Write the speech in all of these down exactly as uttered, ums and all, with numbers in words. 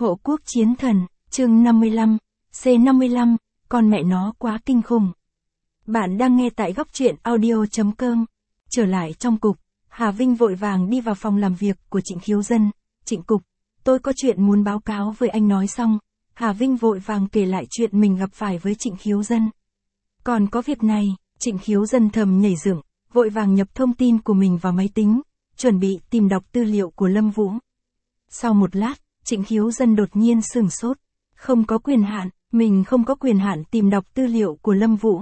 Hộ quốc chiến thần, chương năm mươi lăm, C năm mươi lăm, con mẹ nó quá kinh khủng. Bạn đang nghe tại góc truyện audio.com. Trở lại trong cục, Hà Vinh vội vàng đi vào phòng làm việc của Trịnh Khiếu Dân. Trịnh cục, tôi có chuyện muốn báo cáo với anh. Nói xong, Hà Vinh vội vàng kể lại chuyện mình gặp phải với Trịnh Khiếu Dân. Còn có việc này, Trịnh Khiếu Dân thầm nhảy dựng, vội vàng nhập thông tin của mình vào máy tính, chuẩn bị tìm đọc tư liệu của Lâm Vũ. Sau một lát, Trịnh Khiếu Dân đột nhiên sửng sốt. Không có quyền hạn, mình không có quyền hạn tìm đọc tư liệu của Lâm Vũ.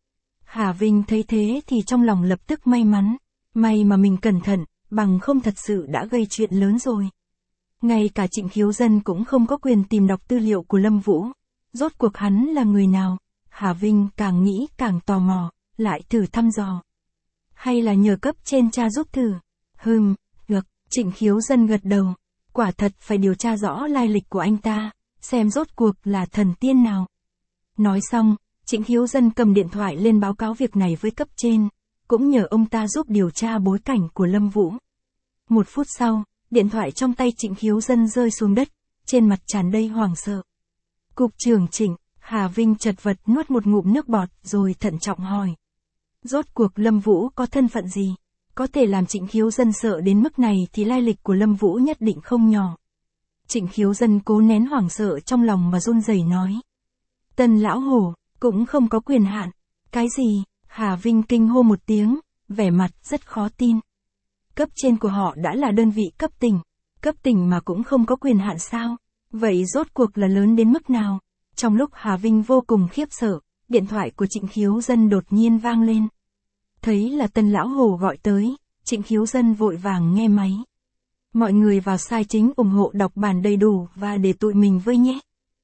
Hà Vinh thấy thế thì trong lòng lập tức may mắn. May mà mình cẩn thận, bằng không thật sự đã gây chuyện lớn rồi. Ngay cả Trịnh Khiếu Dân cũng không có quyền tìm đọc tư liệu của Lâm Vũ. Rốt cuộc hắn là người nào? Hà Vinh càng nghĩ càng tò mò, lại thử thăm dò. Hay là nhờ cấp trên tra giúp thử? Hừm, được, Trịnh Khiếu Dân gật đầu. Quả thật phải điều tra rõ lai lịch của anh ta, xem rốt cuộc là thần tiên nào. Nói xong, Trịnh Khiếu Dân cầm điện thoại lên báo cáo việc này với cấp trên, cũng nhờ ông ta giúp điều tra bối cảnh của Lâm Vũ. Một phút sau, điện thoại trong tay Trịnh Khiếu Dân rơi xuống đất, trên mặt tràn đầy hoảng sợ. Cục trưởng Trịnh, Hà Vinh chật vật nuốt một ngụm nước bọt rồi thận trọng hỏi. Rốt cuộc Lâm Vũ có thân phận gì? Có thể làm Trịnh Khiếu Dân sợ đến mức này thì lai lịch của Lâm Vũ nhất định không nhỏ. Trịnh Khiếu Dân cố nén hoảng sợ trong lòng mà run rẩy nói. Tân lão hổ, cũng không có quyền hạn. Cái gì? Hà Vinh kinh hô một tiếng, vẻ mặt rất khó tin. Cấp trên của họ đã là đơn vị cấp tỉnh, cấp tỉnh mà cũng không có quyền hạn sao? Vậy rốt cuộc là lớn đến mức nào? Trong lúc Hà Vinh vô cùng khiếp sợ, điện thoại của Trịnh Khiếu Dân đột nhiên vang lên. Thấy là Tân lão hổ gọi tới, Trịnh Khiếu Dân vội vàng nghe máy. Mọi người vào site chính ủng hộ đọc bản đầy đủ và để tụi mình với nhé.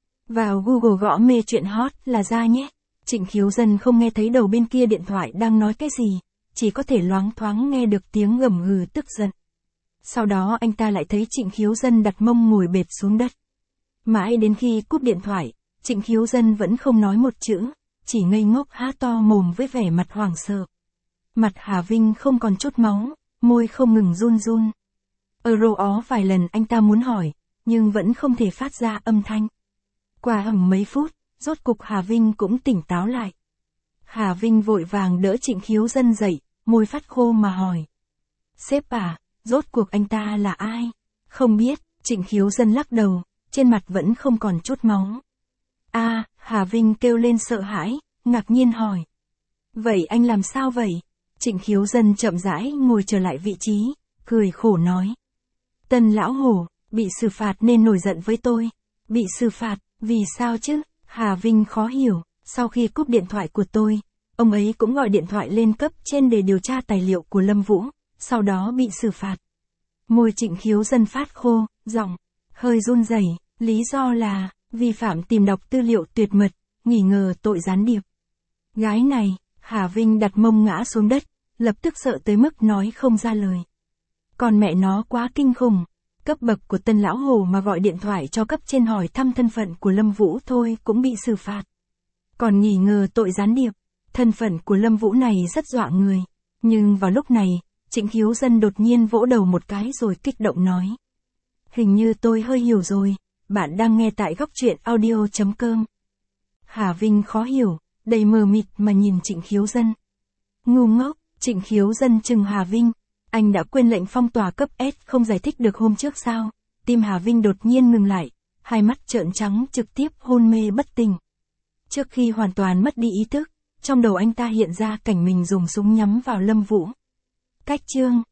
Vào Google gõ mê chuyện hot là ra nhé. Trịnh Khiếu Dân không nghe thấy đầu bên kia điện thoại đang nói cái gì, chỉ có thể loáng thoáng nghe được tiếng gầm gừ tức giận. Sau đó anh ta lại thấy Trịnh Khiếu Dân đặt mông ngồi bệt xuống đất. Mãi đến khi cúp điện thoại, Trịnh Khiếu Dân vẫn không nói một chữ, chỉ ngây ngốc há to mồm với vẻ mặt hoảng sợ. Mặt Hà Vinh không còn chút máu, môi không ngừng run run. Ở rô ó vài lần anh ta muốn hỏi, nhưng vẫn không thể phát ra âm thanh. Qua hầm mấy phút, rốt cục Hà Vinh cũng tỉnh táo lại. Hà Vinh vội vàng đỡ Trịnh Khiếu Dân dậy, môi phát khô mà hỏi. Sếp à, rốt cuộc anh ta là ai? Không biết, Trịnh Khiếu Dân lắc đầu, trên mặt vẫn không còn chút máu. À, Hà Vinh kêu lên sợ hãi, ngạc nhiên hỏi. Vậy anh làm sao vậy? Trịnh Khiếu Dân chậm rãi ngồi trở lại vị trí, cười khổ nói. Tân lão hổ, bị xử phạt nên nổi giận với tôi. Bị xử phạt, vì sao chứ? Hà Vinh khó hiểu, sau khi cúp điện thoại của tôi, ông ấy cũng gọi điện thoại lên cấp trên để điều tra tài liệu của Lâm Vũ, sau đó bị xử phạt. Môi Trịnh Khiếu Dân phát khô, giọng hơi run rẩy, lý do là vi phạm tìm đọc tư liệu tuyệt mật, nghi ngờ tội gián điệp. Gái này, Hà Vinh đặt mông ngã xuống đất, lập tức sợ tới mức nói không ra lời. Còn mẹ nó quá kinh khủng, cấp bậc của Tân lão hổ mà gọi điện thoại cho cấp trên hỏi thăm thân phận của Lâm Vũ thôi cũng bị xử phạt. Còn nghi ngờ tội gián điệp, thân phận của Lâm Vũ này rất dọa người. Nhưng vào lúc này, Trịnh Khiếu Dân đột nhiên vỗ đầu một cái rồi kích động nói. Hình như tôi hơi hiểu rồi, bạn đang nghe tại góc truyện audio.com. Hà Vinh khó hiểu, đầy mờ mịt mà nhìn Trịnh Khiếu Dân. Ngu ngốc, Trịnh Khiếu Dân chừng Hà Vinh. Anh đã quên lệnh phong tỏa cấp S không giải thích được hôm trước sao? Tim Hà Vinh đột nhiên ngừng lại, hai mắt trợn trắng trực tiếp hôn mê bất tỉnh. Trước khi hoàn toàn mất đi ý thức, trong đầu anh ta hiện ra cảnh mình dùng súng nhắm vào Lâm Vũ. Cách chương